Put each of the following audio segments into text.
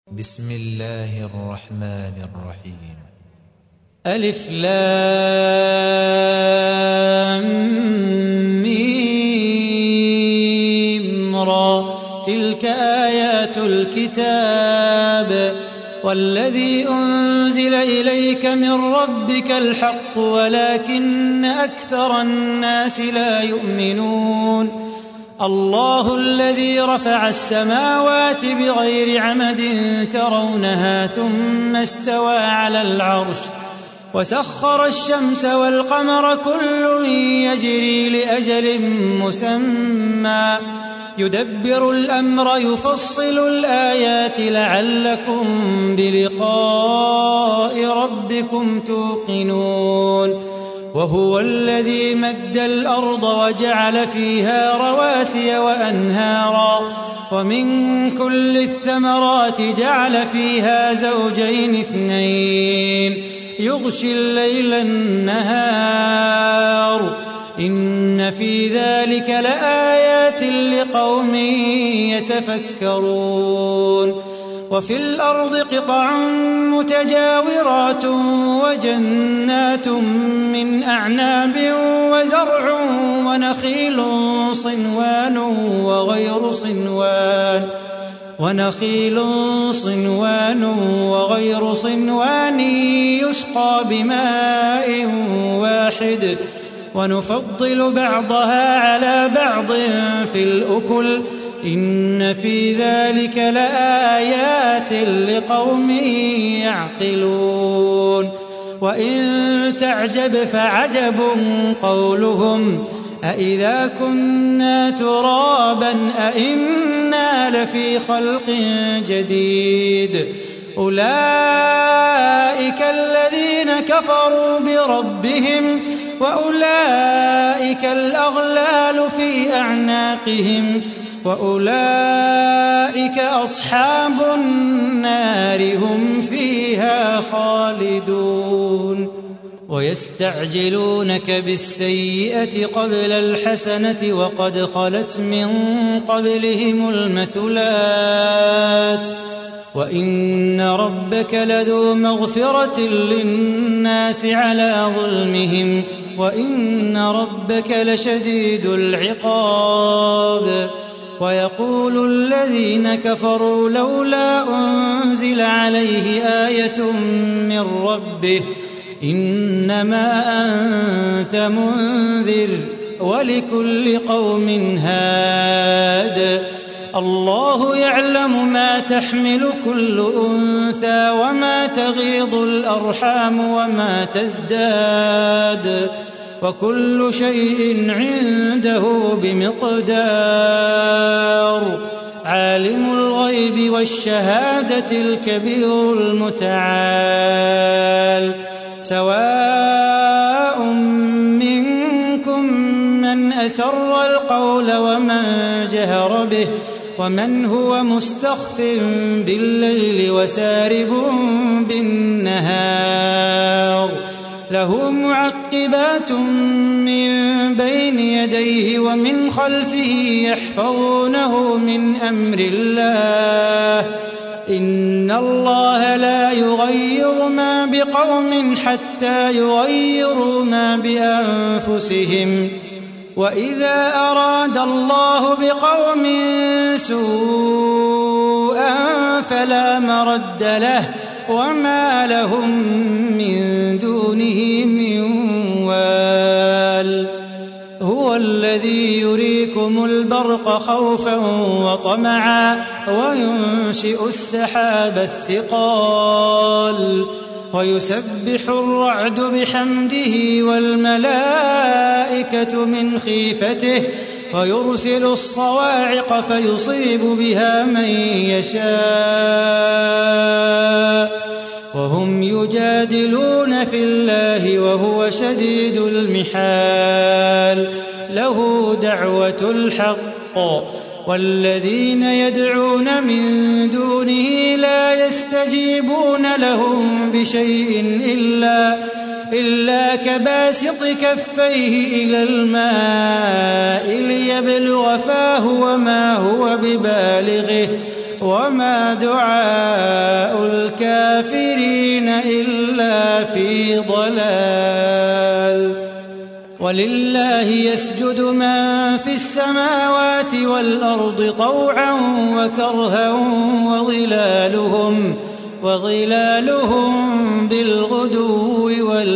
بسم الله الرحمن الرحيم. ألف لام ميم را، تلك آيات الكتاب والذي أنزل إليك من ربك الحق ولكن أكثر الناس لا يؤمنون. الله الذي رفع السماوات بغير عمد ترونها ثم استوى على العرش وسخر الشمس والقمر كل يجري لأجل مسمى يدبر الأمر يفصل الآيات لعلكم بلقاء ربكم توقنون. وهو الذي مد الأرض وجعل فيها رواسي وأنهارا ومن كل الثمرات جعل فيها زوجين اثنين يغشي الليل النهار إن في ذلك لآيات لقوم يتفكرون. وفي الأرض قطع متجاورات وجنات من أعناب وزرع ونخيل صنوان وغير صنوان يسقى بماء واحد ونفضل بعضها على بعض في الأكل إن في ذلك لآيات لقوم يعقلون. وإن تعجب فعجب قولهم أإذا كنا ترابا أإنا لفي خلق جديد أولئك الذين كفروا بربهم وأولئك الأغلال في أعناقهم وأولئك أصحاب النار هم فيها خالدون. ويستعجلونك بالسيئة قبل الحسنة وقد خلت من قبلهم المثلات وإن ربك لذو مغفرة للناس على ظلمهم وإن ربك لشديد العقاب. ويقول الذين كفروا لولا أنزل عليه آية من ربه إنما أنت منذر ولكل قوم هاد. الله يعلم ما تحمل كل أنثى وما تغيض الأرحام وما تزداد وكل شيء عنده بمقدار. عالم الغيب والشهادة الكبير المتعال. سواء منكم من أسر القول ومن جهر به ومن هو مستخف بالليل وسارب بالنهار. له معقبات من بين يديه ومن خلفه يحفظونه من أمر الله إن الله لا يغير ما بقوم حتى يغيروا ما بأنفسهم وإذا أراد الله بقوم سوءا فلا مرد له وما لهم من دونه من وال. هو الذي يريكم البرق خوفا وطمعا وينشئ السحاب الثقال ويسبح الرعد بحمده والملائكة من خيفته ويرسل الصواعق فيصيب بها من يشاء وهم يجادلون في الله وهو شديد المحال. له دعوة الحق والذين يدعون من دونه لا يستجيبون لهم بشيء إلا كباسط كفيه إلى الماء ليبلغ فاه وما هو ببالغه وما دعاء ولله يسجد من في السماوات والأرض طوعا وكرها وظلالهم بالغدو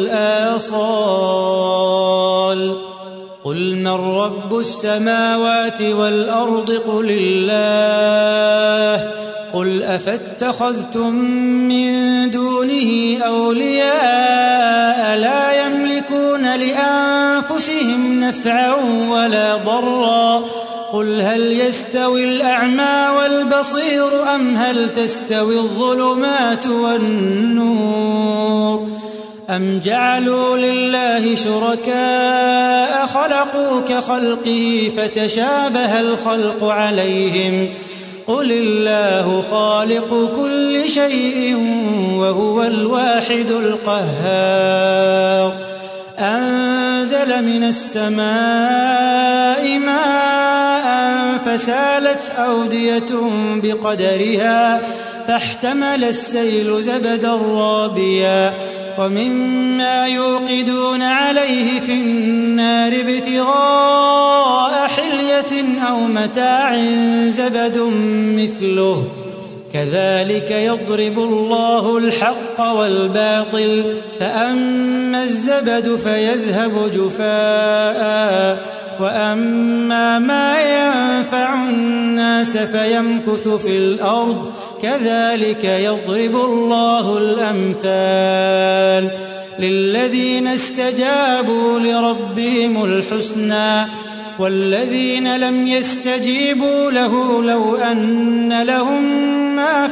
والآصال. قل من رب السماوات والأرض قل الله. قل أفاتخذتم من دونه أولياء لا يملكون لأنفسهم نفعا ولا ضرا. قل هل يستوي الأعمى والبصير أم هل تستوي الظلمات والنور أم جعلوا لله شركاء خلقوا كخلقه فتشابه الخلق عليهم. قل الله خالق كل شيء وهو الواحد القهار. أنزل من السماء ماء فسالت أودية بقدرها فاحتمل السيل زبدا رابيا ومما يوقدون عليه في النار ابتغاء حلية أو متاع زبد مثله كذلك يضرب الله الحق والباطل فأما الزبد فيذهب جفاء وأما ما ينفع الناس فيمكث في الأرض كذلك يضرب الله الأمثال. للذين استجابوا لربهم الحسنى والذين لم يستجيبوا له لو أن لهم ما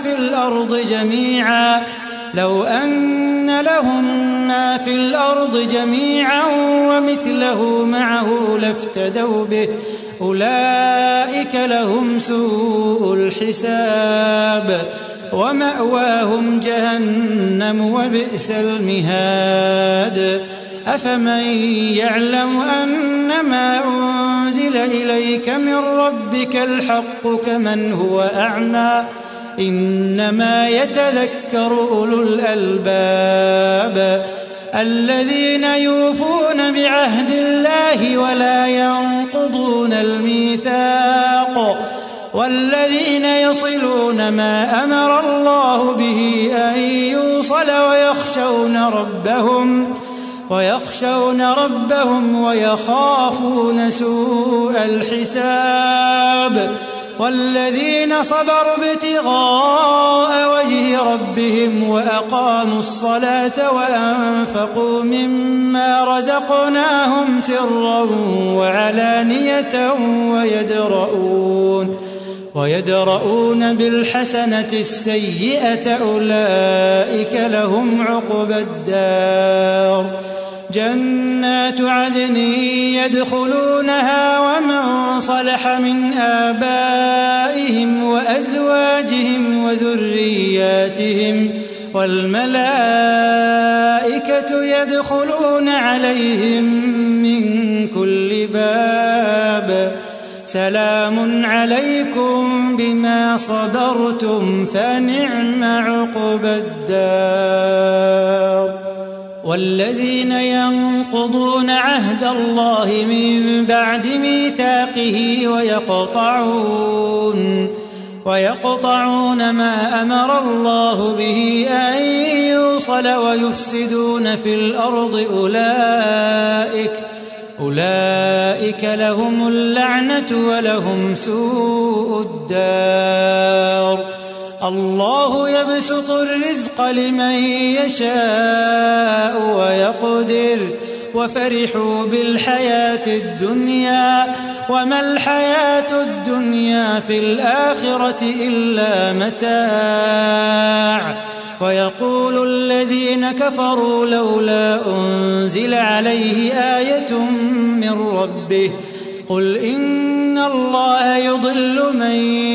في الأرض جميعا ومثله معه لافتدوا به أولئك لهم سوء الحساب ومأواهم جهنم وبئس المهاد. أفمن يعلم أنما أنزل إليك من ربك الحق كمن هو أعمى إنما يتذكر أولو الألباب. الذين يوفون بعهد الله ولا ينقضون الميثاق والذين يصلون ما أمر الله به أن يوصل ويخشون ربهم ويخافون سوء الحساب. والذين صبروا ابتغاء وجه ربهم وأقاموا الصلاة وأنفقوا مما رزقناهم سرا وعلانية ويدرؤون بالحسنة السيئة أولئك لهم عقبى الدار. جنات عدن يدخلونها ومن صلح من آبائهم وأزواجهم وذرياتهم والملائكة يدخلون عليهم من كل باب. سلام عليكم بما صبرتم فنعم عقبى الدار. والذين ينقضون عهد الله من بعد ميثاقه ويقطعون ما أمر الله به أن يوصل ويفسدون في الأرض أولئك لهم اللعنة ولهم سوء الدار. الله يبسط الرزق لمن يشاء ويقدر وفرحوا بالحياة الدنيا وما الحياة الدنيا في الآخرة إلا متاع. ويقول الذين كفروا لولا أنزل عليه آية من ربه قل إن الله يضل من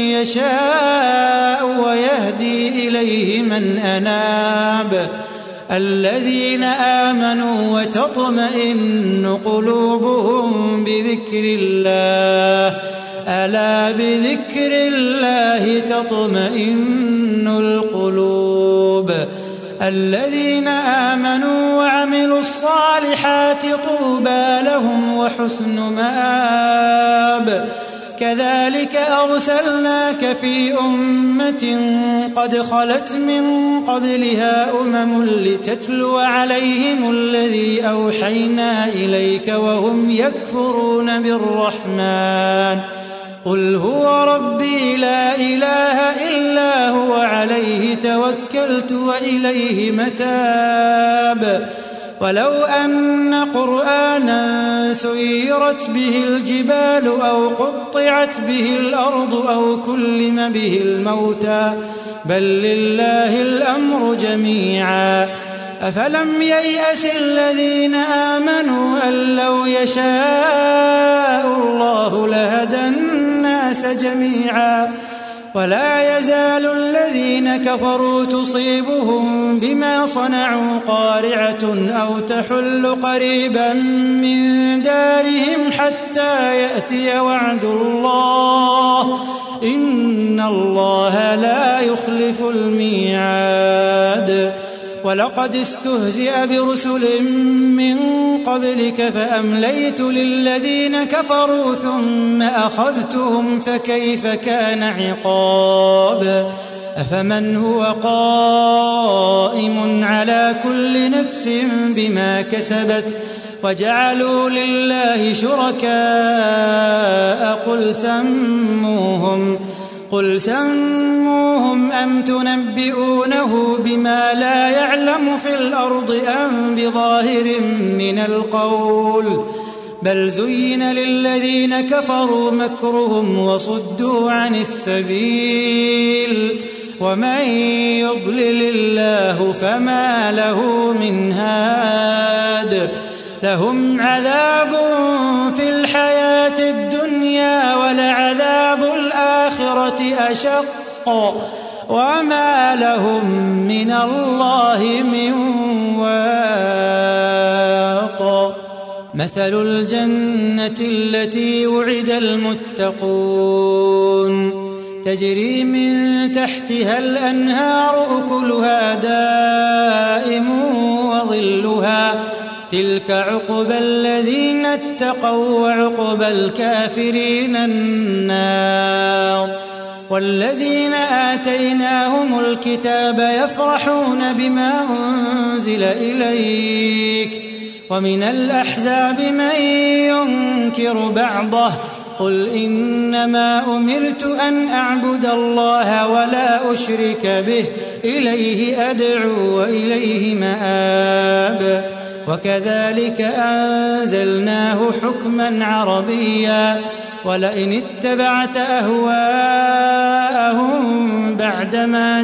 يشاء ويهدي إليه من أناب. الذين آمنوا وتطمئن قلوبهم بذكر الله ألا بذكر الله تطمئن القلوب. الذين آمنوا وعملوا الصالحات الصالحات طوبى لهم وحسن مآب. كذلك أرسلناك في أمة قد خلت من قبلها لتتلو عليهم الذي أوحينا إليك وهم يكفرون بالرحمن. قل هو ربي لا إله إلا هو عليه توكلت وإليه متاب. ولو أن قرآنا سيرت به الجبال أو قطعت به الأرض أو كلم به الموتى بل لله الأمر جميعا. أفلم ييأس الذين آمنوا أن لو يشاء الله لهدى الناس جميعا. ولا يزال الذين كفروا تصيبهم بما صنعوا قارعة أو تحل قريبا من دارهم حتى يأتي وعد الله إن الله لا يخلف الميعاد. ولقد استهزئ برسل من قبلك فأمليت للذين كفروا ثم أخذتهم فكيف كان عقاب. أفمن هو قائم على كل نفس بما كسبت وجعلوا لله شركاء قل سموهم أم تنبئونه بما لا يعلم في الأرض أم بظاهر من القول بل زين للذين كفروا مكرهم وصدوا عن السبيل ومن يضلل الله فما له من هاد. لهم عذاب في الحياة الدنيا ولعذاب الآخرة أشق وما لهم من الله من واق. مثل الجنة التي وعد المتقون تجري من تحتها الأنهار أكلها دائم وظلها تلك عقبى الذين اتقوا وعقبى الكافرين النار. والذين آتيناهم الكتاب يفرحون بما أنزل إليك ومن الأحزاب من ينكر بعضه قل إنما أمرت أن أعبد الله ولا أشرك به إليه أدعو وإليه مآب. وكذلك أنزلناه حكما عربيا ولئن اتبعت أهواءهم بعدما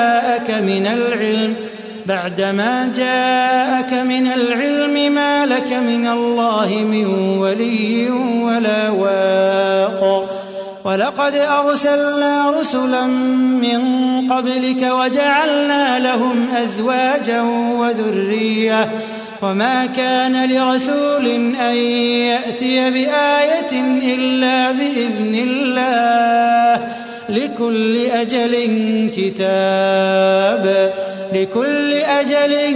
جاءك من العلم ما لك من الله من ولي ولا واق. ولقد أرسلنا رسلا من قبلك وجعلنا لهم أزواجا وذرية وما كان لرسول أن يأتي بآية إلا بإذن الله لكل أجل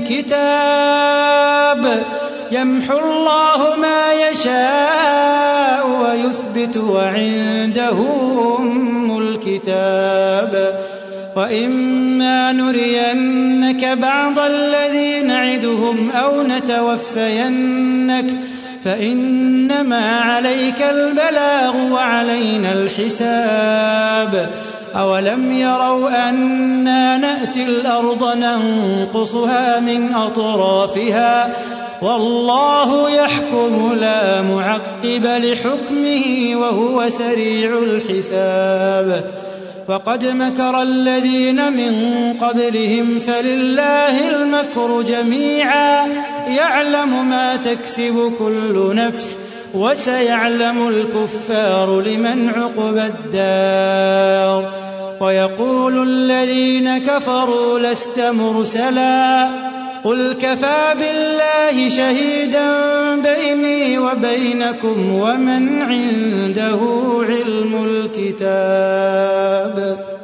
كتاب يمحو الله ما يشاء ويثبت وعنده أم الكتاب. وإما نرينك بعض الذي نعدهم أو نتوفينك فإنما عليك البلاغ وعلينا الحساب. أولم يروا أنا نأتي الأرض ننقصها من أطرافها والله يحكم لا معقب لحكمه وهو سريع الحساب. وقد مكر الذين من قبلهم فلله المكر جميعا يعلم ما تكسب كل نفس وسيعلم الكفار لمن عقبى الدار. ويقول الذين كفروا لست مرسلا قل كفى بالله شهيدا بيني وبينكم ومن عنده علم الكتاب.